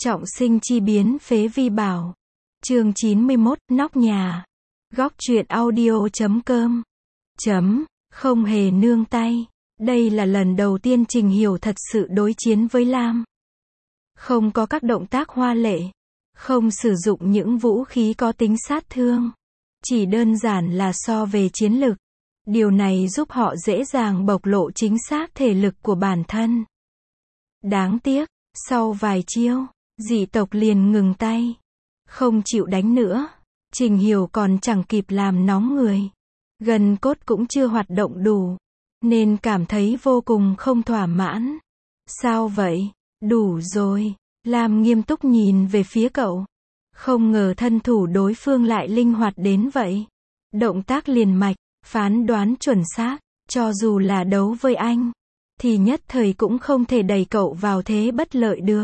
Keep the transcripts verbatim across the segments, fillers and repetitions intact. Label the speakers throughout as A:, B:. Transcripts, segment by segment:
A: Trọng sinh chi biến phế vi bảo. Chương chín mươi mốt, nóc nhà. Góc truyện audio chấm com. Chấm, không hề nương tay. Đây là lần đầu tiên Trình Hiểu thật sự đối chiến với Lam. Không có các động tác hoa lệ. Không sử dụng những vũ khí có tính sát thương. Chỉ đơn giản là so về chiến lực. Điều này giúp họ dễ dàng bộc lộ chính xác thể lực của bản thân. Đáng tiếc, sau vài chiêu, dị tộc liền ngừng tay. Không chịu đánh nữa. Trình Hiểu còn chẳng kịp làm nóng người. Gân cốt cũng chưa hoạt động đủ. Nên cảm thấy vô cùng không thỏa mãn. Sao vậy? Đủ rồi. Lam nghiêm túc nhìn về phía cậu. Không ngờ thân thủ đối phương lại linh hoạt đến vậy. Động tác liền mạch, phán đoán chuẩn xác. Cho dù là đấu với anh, thì nhất thời cũng không thể đẩy cậu vào thế bất lợi được.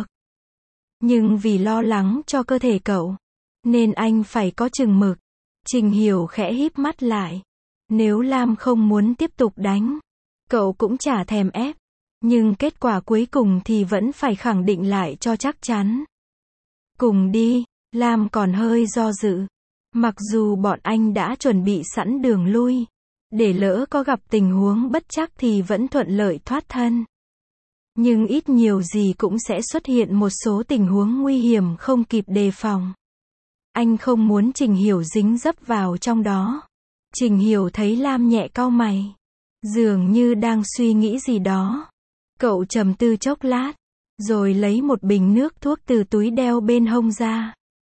A: Nhưng vì lo lắng cho cơ thể cậu, nên anh phải có chừng mực. Trình Hiểu khẽ híp mắt lại. Nếu Lam không muốn tiếp tục đánh, cậu cũng chả thèm ép. Nhưng kết quả cuối cùng thì vẫn phải khẳng định lại cho chắc chắn. Cùng đi, Lam còn hơi do dự. Mặc dù bọn anh đã chuẩn bị sẵn đường lui, để lỡ có gặp tình huống bất trắc thì vẫn thuận lợi thoát thân. Nhưng ít nhiều gì cũng sẽ xuất hiện một số tình huống nguy hiểm không kịp đề phòng. Anh không muốn Trình Hiểu dính dấp vào trong đó. Trình Hiểu thấy Lam nhẹ cau mày, dường như đang suy nghĩ gì đó. Cậu trầm tư chốc lát, rồi lấy một bình nước thuốc từ túi đeo bên hông ra.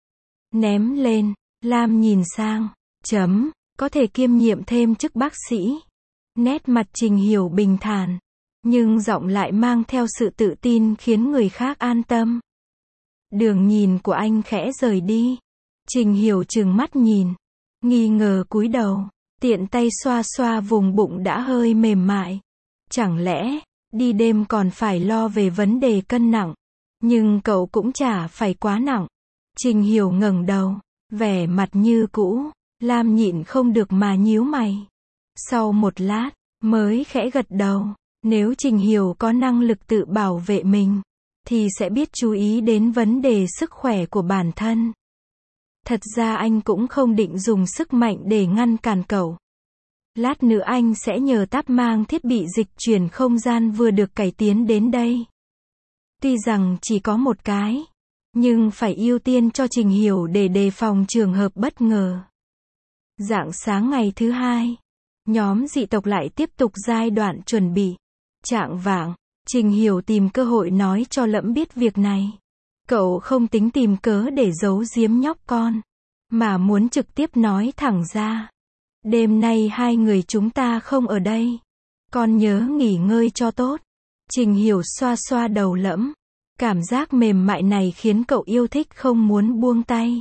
A: Ném lên, Lam nhìn sang, chấm, có thể kiêm nhiệm thêm chức bác sĩ. Nét mặt Trình Hiểu bình thản, nhưng giọng lại mang theo sự tự tin khiến người khác an tâm. Đường nhìn của anh khẽ rời đi. Trình Hiểu trừng mắt nhìn, nghi ngờ cúi đầu, tiện tay xoa xoa vùng bụng đã hơi mềm mại. Chẳng lẽ, đi đêm còn phải lo về vấn đề cân nặng? Nhưng cậu cũng chả phải quá nặng. Trình Hiểu ngẩng đầu, vẻ mặt như cũ. Lam nhịn không được mà nhíu mày. Sau một lát, mới khẽ gật đầu. Nếu Trình Hiểu có năng lực tự bảo vệ mình, thì sẽ biết chú ý đến vấn đề sức khỏe của bản thân. Thật ra anh cũng không định dùng sức mạnh để ngăn cản cậu. Lát nữa anh sẽ nhờ Táp mang thiết bị dịch chuyển không gian vừa được cải tiến đến đây. Tuy rằng chỉ có một cái, nhưng phải ưu tiên cho Trình Hiểu để đề phòng trường hợp bất ngờ. Rạng sáng ngày thứ hai, nhóm dị tộc lại tiếp tục giai đoạn chuẩn bị. Chạng vạng, Trình Hiểu tìm cơ hội nói cho Lẫm biết việc này. Cậu không tính tìm cớ để giấu giếm nhóc con, mà muốn trực tiếp nói thẳng ra. Đêm nay hai người chúng ta không ở đây. Con nhớ nghỉ ngơi cho tốt. Trình Hiểu xoa xoa đầu Lẫm. Cảm giác mềm mại này khiến cậu yêu thích không muốn buông tay.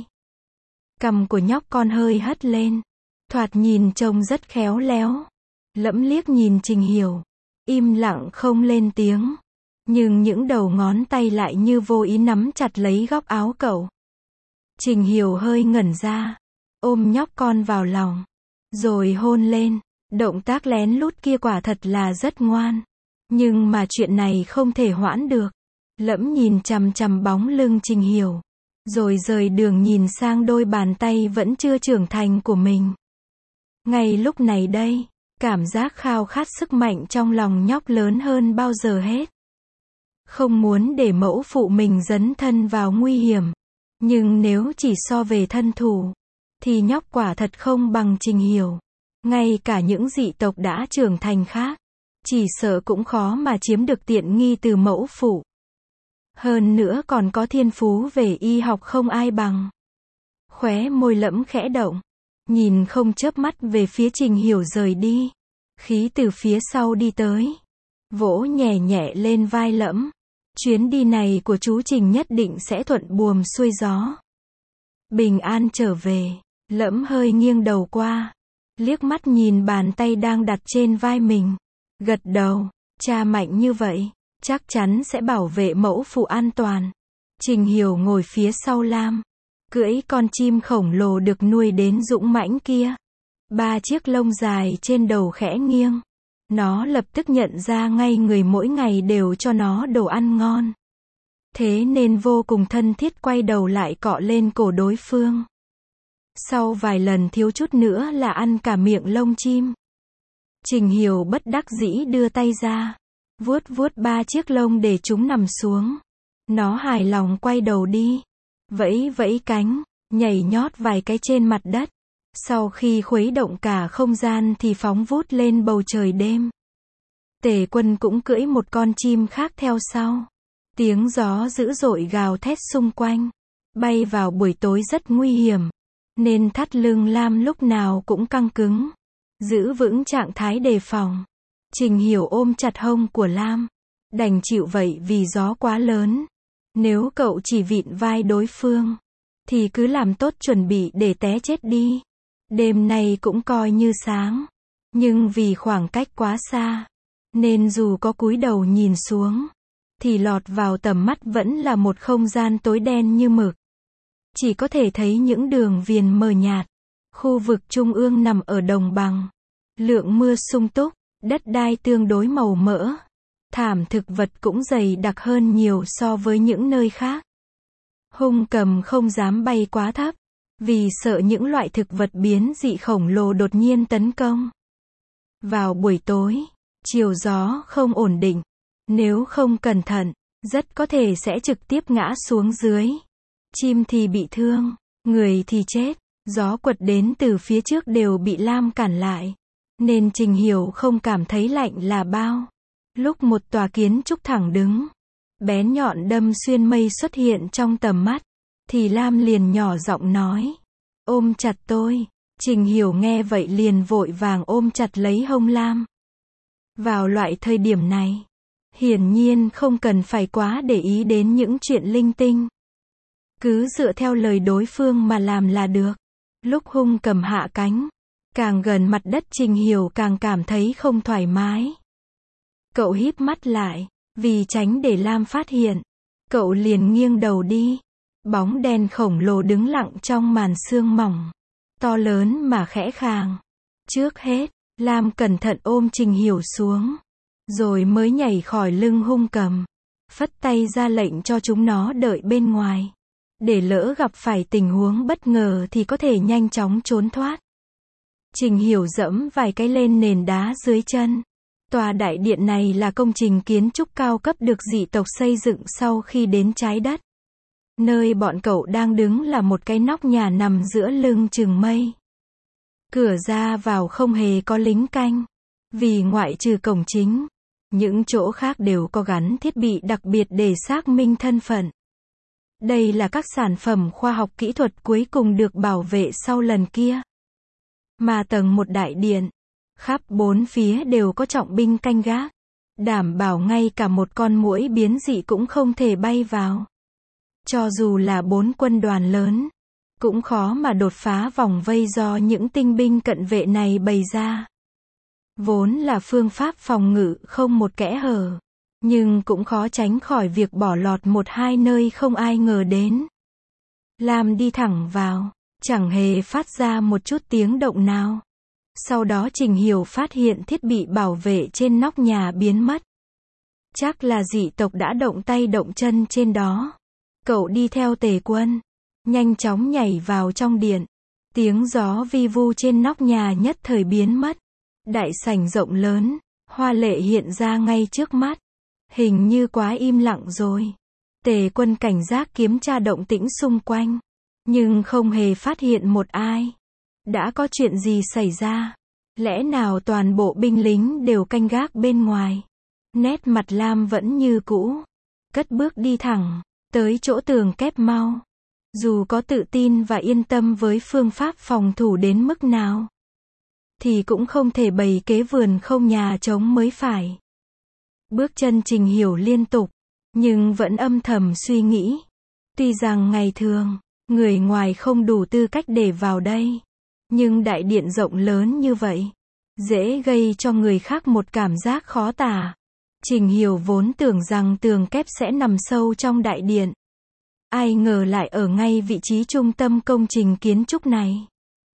A: Cằm của nhóc con hơi hất lên. Thoạt nhìn trông rất khéo léo. Lẫm liếc nhìn Trình Hiểu, im lặng không lên tiếng. Nhưng những đầu ngón tay lại như vô ý nắm chặt lấy góc áo cậu. Trình Hiểu hơi ngẩn ra, ôm nhóc con vào lòng, rồi hôn lên. Động tác lén lút kia quả thật là rất ngoan. Nhưng mà chuyện này không thể hoãn được. Lẫm nhìn chằm chằm bóng lưng Trình Hiểu, rồi rời đường nhìn sang đôi bàn tay vẫn chưa trưởng thành của mình. Ngay lúc này đây, cảm giác khao khát sức mạnh trong lòng nhóc lớn hơn bao giờ hết. Không muốn để mẫu phụ mình dấn thân vào nguy hiểm. Nhưng nếu chỉ so về thân thủ, thì nhóc quả thật không bằng Trình Hiểu. Ngay cả những dị tộc đã trưởng thành khác, chỉ sợ cũng khó mà chiếm được tiện nghi từ mẫu phụ. Hơn nữa còn có thiên phú về y học không ai bằng. Khóe môi Lẫm khẽ động, nhìn không chớp mắt về phía Trình Hiểu rời đi. Khí từ phía sau đi tới, vỗ nhẹ nhẹ lên vai Lẫm. Chuyến đi này của chú Trình nhất định sẽ thuận buồm xuôi gió. Bình an trở về. Lẫm hơi nghiêng đầu qua, liếc mắt nhìn bàn tay đang đặt trên vai mình. Gật đầu, cha mạnh như vậy, chắc chắn sẽ bảo vệ mẫu phụ an toàn. Trình Hiểu ngồi phía sau Lam, cưỡi con chim khổng lồ được nuôi đến dũng mãnh kia. Ba chiếc lông dài trên đầu khẽ nghiêng. Nó lập tức nhận ra ngay người mỗi ngày đều cho nó đồ ăn ngon. Thế nên vô cùng thân thiết quay đầu lại cọ lên cổ đối phương. Sau vài lần thiếu chút nữa là ăn cả miệng lông chim. Trình Hiểu bất đắc dĩ đưa tay ra, vuốt vuốt ba chiếc lông để chúng nằm xuống. Nó hài lòng quay đầu đi, vẫy vẫy cánh, nhảy nhót vài cái trên mặt đất. Sau khi khuấy động cả không gian thì phóng vút lên bầu trời đêm. Tề Quân cũng cưỡi một con chim khác theo sau. Tiếng gió dữ dội gào thét xung quanh. Bay vào buổi tối rất nguy hiểm, nên thắt lưng Lam lúc nào cũng căng cứng, giữ vững trạng thái đề phòng. Trình Hiểu ôm chặt hông của Lam, đành chịu vậy vì gió quá lớn. Nếu cậu chỉ vịn vai đối phương, thì cứ làm tốt chuẩn bị để té chết đi. Đêm nay cũng coi như sáng, nhưng vì khoảng cách quá xa, nên dù có cúi đầu nhìn xuống, thì lọt vào tầm mắt vẫn là một không gian tối đen như mực. Chỉ có thể thấy những đường viền mờ nhạt. Khu vực trung ương nằm ở đồng bằng. Lượng mưa sung túc, đất đai tương đối màu mỡ. Thảm thực vật cũng dày đặc hơn nhiều so với những nơi khác. Hung cầm không dám bay quá thấp, vì sợ những loại thực vật biến dị khổng lồ đột nhiên tấn công. Vào buổi tối, chiều gió không ổn định. Nếu không cẩn thận, rất có thể sẽ trực tiếp ngã xuống dưới. Chim thì bị thương, người thì chết. Gió quật đến từ phía trước đều bị Lam cản lại, nên Trình Hiểu không cảm thấy lạnh là bao. Lúc một tòa kiến trúc thẳng đứng, bén nhọn đâm xuyên mây xuất hiện trong tầm mắt, thì Lam liền nhỏ giọng nói, ôm chặt tôi. Trình Hiểu nghe vậy liền vội vàng ôm chặt lấy hông Lam. Vào loại thời điểm này, hiển nhiên không cần phải quá để ý đến những chuyện linh tinh. Cứ dựa theo lời đối phương mà làm là được. Lúc hung cầm hạ cánh, càng gần mặt đất Trình Hiểu càng cảm thấy không thoải mái. Cậu híp mắt lại, vì tránh để Lam phát hiện. Cậu liền nghiêng đầu đi. Bóng đen khổng lồ đứng lặng trong màn sương mỏng, to lớn mà khẽ khàng. Trước hết, Lam cẩn thận ôm Trình Hiểu xuống, rồi mới nhảy khỏi lưng hung cầm, phất tay ra lệnh cho chúng nó đợi bên ngoài. Để lỡ gặp phải tình huống bất ngờ thì có thể nhanh chóng trốn thoát. Trình Hiểu dẫm vài cái lên nền đá dưới chân. Tòa đại điện này là công trình kiến trúc cao cấp được dị tộc xây dựng sau khi đến trái đất. Nơi bọn cậu đang đứng là một cái nóc nhà nằm giữa lưng chừng mây. Cửa ra vào không hề có lính canh, vì ngoại trừ cổng chính, những chỗ khác đều có gắn thiết bị đặc biệt để xác minh thân phận. Đây là các sản phẩm khoa học kỹ thuật cuối cùng được bảo vệ sau lần kia. Mà tầng một đại điện, khắp bốn phía đều có trọng binh canh gác, đảm bảo ngay cả một con muỗi biến dị cũng không thể bay vào. Cho dù là bốn quân đoàn lớn, cũng khó mà đột phá vòng vây do những tinh binh cận vệ này bày ra. Vốn là phương pháp phòng ngự không một kẽ hở, nhưng cũng khó tránh khỏi việc bỏ lọt một hai nơi không ai ngờ đến. Lam đi thẳng vào, chẳng hề phát ra một chút tiếng động nào. Sau đó Trình Hiểu phát hiện thiết bị bảo vệ trên nóc nhà biến mất. Chắc là dị tộc đã động tay động chân trên đó. Cậu đi theo Tề Quân, nhanh chóng nhảy vào trong điện. Tiếng gió vi vu trên nóc nhà nhất thời biến mất. Đại sảnh rộng lớn, hoa lệ hiện ra ngay trước mắt. Hình như quá im lặng rồi. Tề Quân cảnh giác kiểm tra động tĩnh xung quanh, nhưng không hề phát hiện một ai. Đã có chuyện gì xảy ra? Lẽ nào toàn bộ binh lính đều canh gác bên ngoài? Nét mặt Lam vẫn như cũ, cất bước đi thẳng tới chỗ tường kép mau. Dù có tự tin và yên tâm với phương pháp phòng thủ đến mức nào, thì cũng không thể bày kế vườn không nhà trống mới phải. Bước chân Trình Hiểu liên tục, nhưng vẫn âm thầm suy nghĩ. Tuy rằng ngày thường, người ngoài không đủ tư cách để vào đây, nhưng đại điện rộng lớn như vậy, dễ gây cho người khác một cảm giác khó tả. Trình Hiểu vốn tưởng rằng tường kép sẽ nằm sâu trong đại điện. Ai ngờ lại ở ngay vị trí trung tâm công trình kiến trúc này.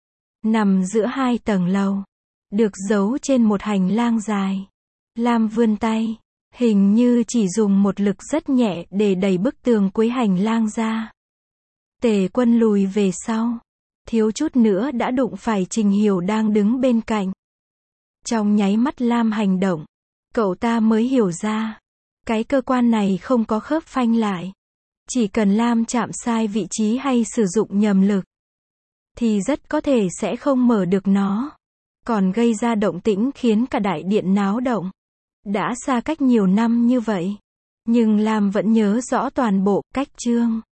A: Nằm giữa hai tầng lầu, được giấu trên một hành lang dài. Lam vươn tay, Hình như chỉ dùng một lực rất nhẹ để đẩy bức tường cuối hành lang ra. Tề Quân lùi về sau. Thiếu chút nữa đã đụng phải Trình Hiểu đang đứng bên cạnh. Trong nháy mắt Lam hành động, cậu ta mới hiểu ra. Cái cơ quan này không có khớp phanh lại. Chỉ cần Lam chạm sai vị trí hay sử dụng nhầm lực, thì rất có thể sẽ không mở được nó. Còn gây ra động tĩnh khiến cả đại điện náo động. Đã xa cách nhiều năm như vậy, nhưng Lam vẫn nhớ rõ toàn bộ cách chương.